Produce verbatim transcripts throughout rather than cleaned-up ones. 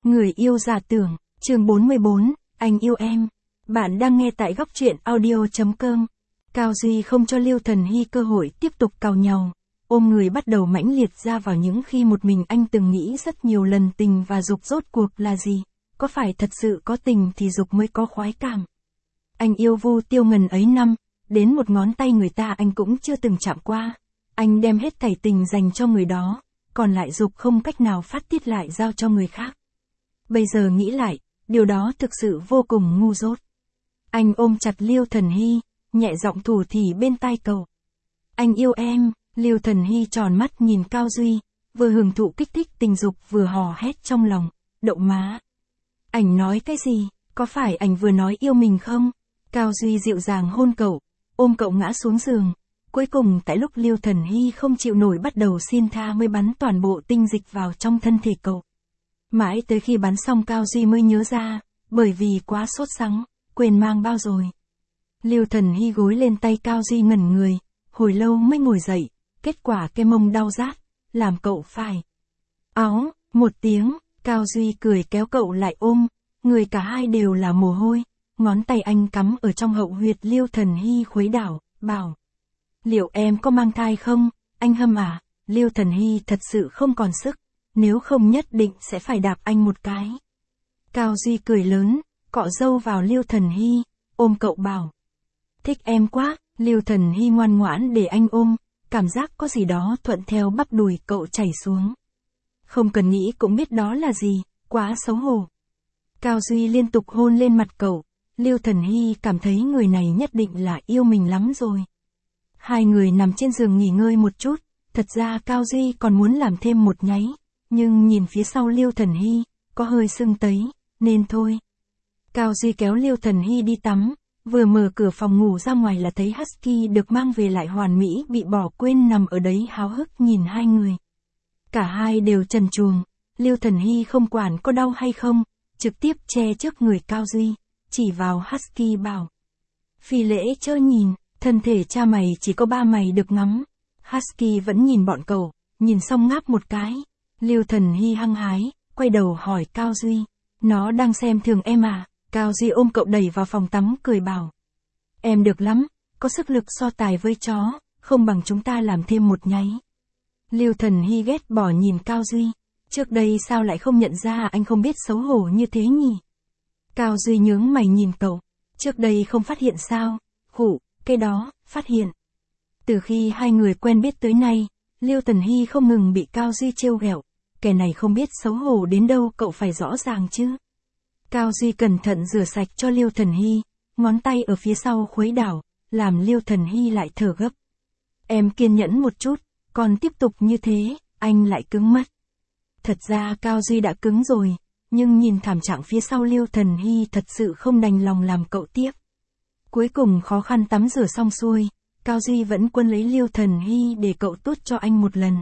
Người yêu giả tưởng, chương bốn mươi bốn, anh yêu em. Bạn đang nghe tại góc truyện audio.com. Cao Duy không cho Liêu Thần Hy cơ hội tiếp tục càu nhàu. Ôm người bắt đầu mãnh liệt ra vào những khi một mình anh từng nghĩ rất nhiều lần tình và dục rốt cuộc là gì. Có phải thật sự có tình thì dục mới có khoái cảm. Anh yêu Vu Tiêu Ngần ấy năm, đến một ngón tay người ta anh cũng chưa từng chạm qua. Anh đem hết thảy tình dành cho người đó, còn lại dục không cách nào phát tiết lại giao cho người khác. Bây giờ nghĩ lại, điều đó thực sự vô cùng ngu dốt. Anh ôm chặt Liêu Thần Hy, nhẹ giọng thủ thỉ bên tai cậu. Anh yêu em. Liêu Thần Hy tròn mắt nhìn Cao Duy, vừa hưởng thụ kích thích tình dục vừa hò hét trong lòng, đậu má. Ảnh nói cái gì, có phải ảnh vừa nói yêu mình không? Cao Duy dịu dàng hôn cậu, ôm cậu ngã xuống giường. Cuối cùng tại lúc Liêu Thần Hy không chịu nổi bắt đầu xin tha mới bắn toàn bộ tinh dịch vào trong thân thể cậu. Mãi tới khi bắn xong Cao Duy mới nhớ ra, bởi vì quá sốt sắng, quên mang bao rồi. Liêu Thần Hy gối lên tay Cao Duy ngẩn người, hồi lâu mới ngồi dậy, kết quả cái mông đau rát, làm cậu phải. Áo, một tiếng, Cao Duy cười kéo cậu lại ôm, người cả hai đều là mồ hôi, ngón tay anh cắm ở trong hậu huyệt Liêu Thần Hy khuấy đảo, bảo. Liệu em có mang thai không, anh Hâm à? Liêu Thần Hy thật sự không còn sức, nếu không nhất định sẽ phải đạp anh một cái. Cao Duy cười lớn, cọ râu vào Liêu Thần Hy, ôm cậu bảo. Thích em quá. Liêu Thần Hy ngoan ngoãn để anh ôm, cảm giác có gì đó thuận theo bắp đùi cậu chảy xuống. Không cần nghĩ cũng biết đó là gì, quá xấu hổ. Cao Duy liên tục hôn lên mặt cậu, Liêu Thần Hy cảm thấy người này nhất định là yêu mình lắm rồi. Hai người nằm trên giường nghỉ ngơi một chút, thật ra Cao Duy còn muốn làm thêm một nháy, nhưng nhìn phía sau Liêu Thần Hy, có hơi sưng tấy, nên thôi. Cao Duy kéo Liêu Thần Hy đi tắm, vừa mở cửa phòng ngủ ra ngoài là thấy Husky được mang về lại hoàn mỹ bị bỏ quên nằm ở đấy háo hức nhìn hai người. Cả hai đều trần truồng, Liêu Thần Hy không quản có đau hay không, trực tiếp che trước người Cao Duy, chỉ vào Husky bảo. Phi lễ chớ nhìn, thân thể cha mày chỉ có ba mày được ngắm. Husky vẫn nhìn bọn cậu, nhìn xong ngáp một cái. Liêu Thần Hy hăng hái, quay đầu hỏi Cao Duy. Nó đang xem thường em à? Cao Duy ôm cậu đẩy vào phòng tắm cười bảo. Em được lắm, có sức lực so tài với chó, không bằng chúng ta làm thêm một nháy. Liêu Thần Hy ghét bỏ nhìn Cao Duy. Trước đây sao lại không nhận ra anh không biết xấu hổ như thế nhỉ? Cao Duy nhướng mày nhìn cậu. Trước đây không phát hiện sao? Khụ, cái đó, phát hiện. Từ khi hai người quen biết tới nay, Liêu Thần Hy không ngừng bị Cao Duy trêu ghẹo. Kẻ này không biết xấu hổ đến đâu cậu phải rõ ràng chứ. Cao Duy cẩn thận rửa sạch cho Liêu Thần Hy, ngón tay ở phía sau khuấy đảo, làm Liêu Thần Hy lại thở gấp. Em kiên nhẫn một chút, còn tiếp tục như thế, anh lại cứng mất. Thật ra Cao Duy đã cứng rồi, nhưng nhìn thảm trạng phía sau Liêu Thần Hy thật sự không đành lòng làm cậu tiếp. Cuối cùng khó khăn tắm rửa xong xuôi, Cao Duy vẫn quân lấy Liêu Thần Hy để cậu tốt cho anh một lần.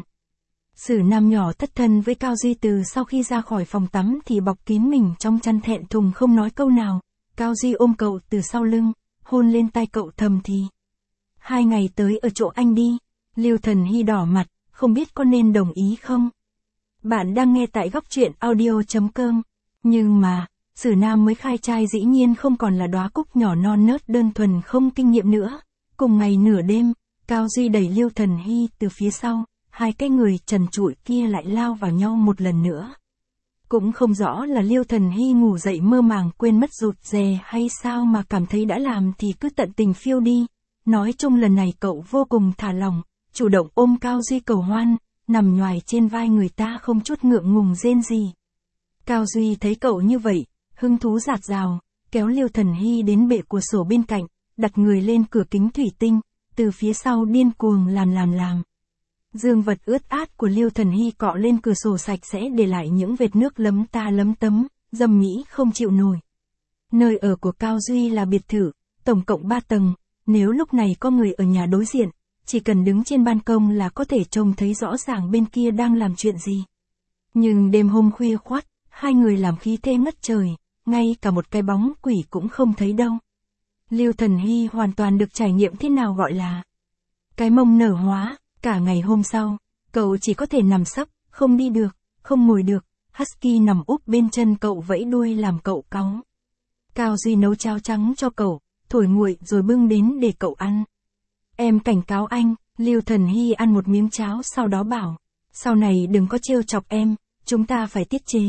Sử Nam nhỏ thất thân với Cao Duy từ sau khi ra khỏi phòng tắm thì bọc kín mình trong chăn thẹn thùng không nói câu nào. Cao Duy ôm cậu từ sau lưng, hôn lên tai cậu thầm thì. Hai ngày tới ở chỗ anh đi. Liêu Thần Hy đỏ mặt, không biết có nên đồng ý không? Bạn đang nghe tại góc truyện audio.com. Nhưng mà, Sử Nam mới khai trai dĩ nhiên không còn là đóa cúc nhỏ non nớt đơn thuần không kinh nghiệm nữa. Cùng ngày nửa đêm, Cao Duy đẩy Liêu Thần Hy từ phía sau. Hai cái người trần trụi kia lại lao vào nhau một lần nữa. Cũng không rõ là Liêu Thần Hy ngủ dậy mơ màng quên mất rụt rè hay sao mà cảm thấy đã làm thì cứ tận tình phiêu đi. Nói chung lần này cậu vô cùng thả lỏng, chủ động ôm Cao Duy cầu hoan, nằm nhoài trên vai người ta không chút ngượng ngùng rên gì. Cao Duy thấy cậu như vậy, hứng thú dạt dào, kéo Liêu Thần Hy đến bệ cửa sổ bên cạnh, đặt người lên cửa kính thủy tinh, từ phía sau điên cuồng làm làm làm. Dương vật ướt át của Liêu Thần Hy cọ lên cửa sổ sạch sẽ để lại những vệt nước lấm ta lấm tấm, dầm mỹ không chịu nổi. Nơi ở của Cao Duy là biệt thự, tổng cộng ba tầng, nếu lúc này có người ở nhà đối diện, chỉ cần đứng trên ban công là có thể trông thấy rõ ràng bên kia đang làm chuyện gì. Nhưng đêm hôm khuya khoắt, hai người làm khí thế ngất trời, ngay cả một cái bóng quỷ cũng không thấy đâu. Liêu Thần Hy hoàn toàn được trải nghiệm thế nào gọi là cái mông nở hóa. Cả ngày hôm sau, cậu chỉ có thể nằm sấp, không đi được, không ngồi được, Husky nằm úp bên chân cậu vẫy đuôi làm cậu cáu. Cao Duy nấu cháo trắng cho cậu, thổi nguội rồi bưng đến để cậu ăn. Em cảnh cáo anh, Lưu Thần Hy ăn một miếng cháo sau đó bảo. Sau này đừng có trêu chọc em, chúng ta phải tiết chế.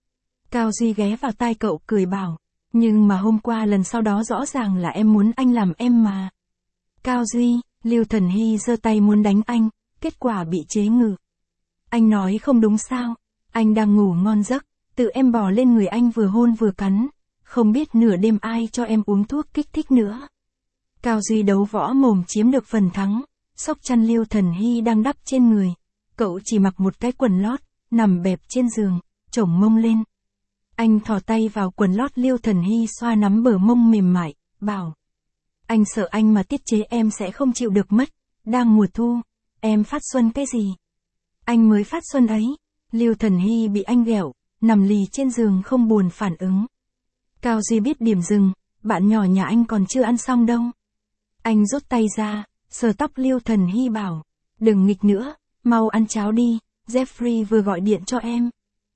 Cao Duy ghé vào tai cậu cười bảo. Nhưng mà hôm qua lần sau đó rõ ràng là em muốn anh làm em mà. Cao Duy, Lưu Thần Hy giơ tay muốn đánh anh, kết quả bị chế ngự. Anh nói không đúng sao, anh đang ngủ ngon giấc, tự em bò lên người anh vừa hôn vừa cắn, không biết nửa đêm ai cho em uống thuốc kích thích nữa. Cao Duy đấu võ mồm chiếm được phần thắng, xốc chăn Lưu Thần Hy đang đắp trên người, cậu chỉ mặc một cái quần lót, nằm bẹp trên giường, chổng mông lên. Anh thò tay vào quần lót Lưu Thần Hy xoa nắm bờ mông mềm mại, bảo. Anh sợ anh mà tiết chế em sẽ không chịu được mất, đang mùa thu, em phát xuân cái gì? Anh mới phát xuân ấy. Lưu Thần Hy bị anh ghẹo, nằm lì trên giường không buồn phản ứng. Cao Duy biết điểm dừng, bạn nhỏ nhà anh còn chưa ăn xong đâu. Anh rút tay ra, sờ tóc Lưu Thần Hy bảo. Đừng nghịch nữa, mau ăn cháo đi, Jeffrey vừa gọi điện cho em.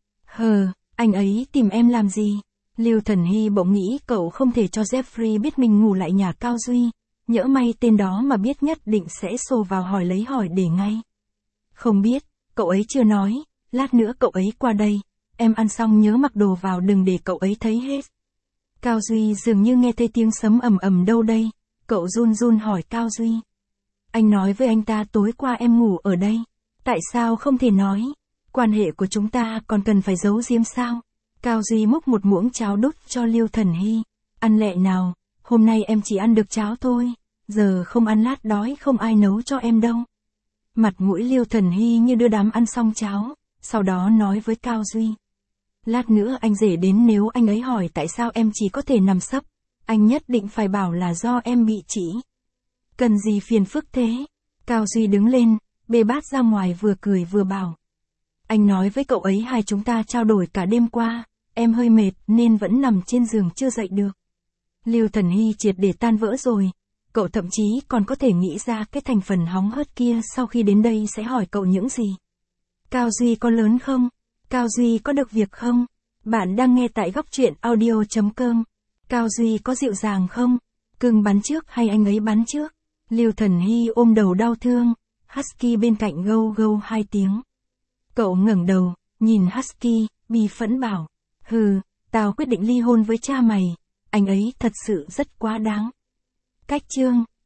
Hờ, anh ấy tìm em làm gì? Lưu Thần Hy bỗng nghĩ cậu không thể cho Jeffrey biết mình ngủ lại nhà Cao Duy, nhỡ may tên đó mà biết nhất định sẽ xô vào hỏi lấy hỏi để ngay. Không biết, cậu ấy chưa nói, lát nữa cậu ấy qua đây, em ăn xong nhớ mặc đồ vào đừng để cậu ấy thấy hết. Cao Duy dường như nghe thấy tiếng sấm ầm ầm đâu đây, cậu run run hỏi Cao Duy. Anh nói với anh ta tối qua em ngủ ở đây, tại sao không thể nói, quan hệ của chúng ta còn cần phải giấu giếm sao? Cao Duy múc một muỗng cháo đút cho Lưu Thần Hy, ăn lẹ nào, hôm nay em chỉ ăn được cháo thôi, giờ không ăn lát đói không ai nấu cho em đâu. Mặt mũi Lưu Thần Hy như đưa đám ăn xong cháo, sau đó nói với Cao Duy. Lát nữa anh rể đến nếu anh ấy hỏi tại sao em chỉ có thể nằm sấp, anh nhất định phải bảo là do em bị chỉ. Cần gì phiền phức thế? Cao Duy đứng lên, bê bát ra ngoài vừa cười vừa bảo. Anh nói với cậu ấy hai chúng ta trao đổi cả đêm qua, em hơi mệt nên vẫn nằm trên giường chưa dậy được. Lưu Thần Hy triệt để tan vỡ rồi, cậu thậm chí còn có thể nghĩ ra cái thành phần hóng hớt kia sau khi đến đây sẽ hỏi cậu những gì. Cao Duy có lớn không? Cao Duy có được việc không? Bạn đang nghe tại góc truyện audio chấm com. Cao Duy có dịu dàng không? Cưng bắn trước hay anh ấy bắn trước? Lưu Thần Hy ôm đầu đau thương, Husky bên cạnh gâu gâu hai tiếng. Cậu ngẩng đầu, nhìn Husky, bi phẫn bảo. Hừ, tao quyết định ly hôn với cha mày, anh ấy thật sự rất quá đáng. Cách chương